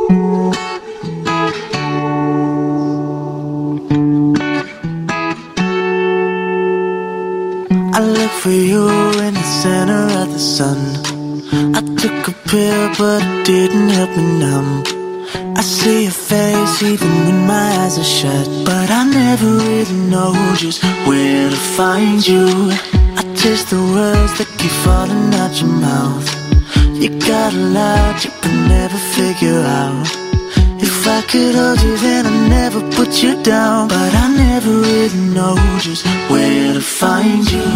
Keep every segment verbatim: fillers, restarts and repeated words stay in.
I look for you in the center of the sun. I took a pill but it didn't help me numb. I see your face even when my eyes are shut, but I never really know just where to find you. I taste the words that keep falling out your mouth. You got a lot you can never figure out. If I could hold you then I'd never put you down, but I never really know just where to find you.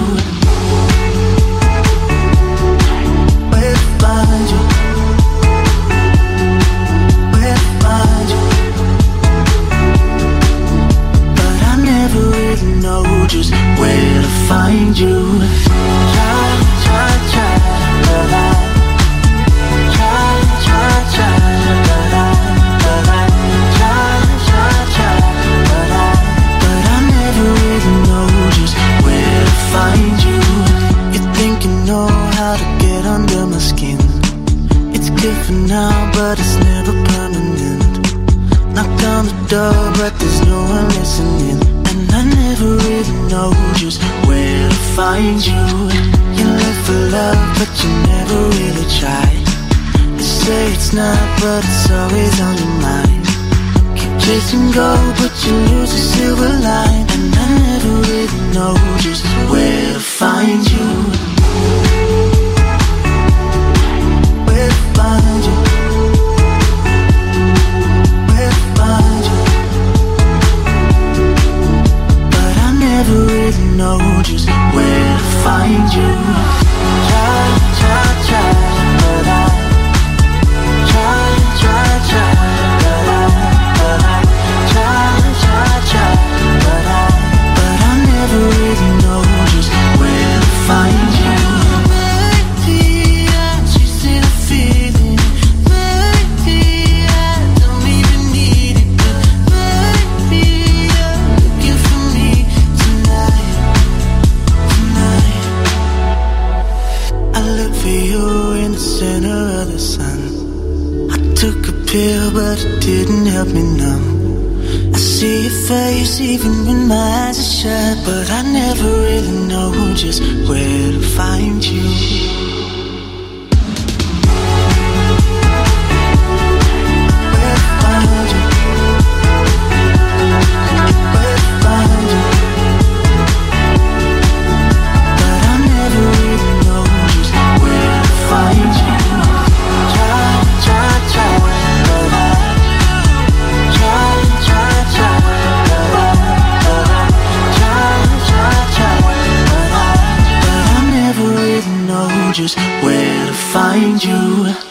Where to find you? Where to find you? But I never really know just where to find you. Try, try, try, but I try, try, try, but I find you. You think you know how to get under my skin. It's good for now, but it's never permanent. Knock on the door, but there's no one listening. And I never really know just where to find you. You look for love, but you never really try. You say it's not, but it's always on your mind. Keep chasing gold, but you lose a silver line. And I never really know just where to find you. Where to find you? Where to find you? But I never really know just where to find you. Try, try, try, but I try, try, try, but I, but I try, try, try, but I, but I never really know just where to find you. Maybe I chasing a feeling. Maybe I don't even need it, but maybe you're looking for me tonight, tonight. I look for you in the center of the sun. I took a pill, but it didn't help me numb. I see your face even when my eyes are shut, but I never really know just where to find you. Where to find you? Where to find you? But I never really know just where to find you. Try, try, try, but I try, try, try, but I, but I try, try, try, but I, but I never really know just where to find you.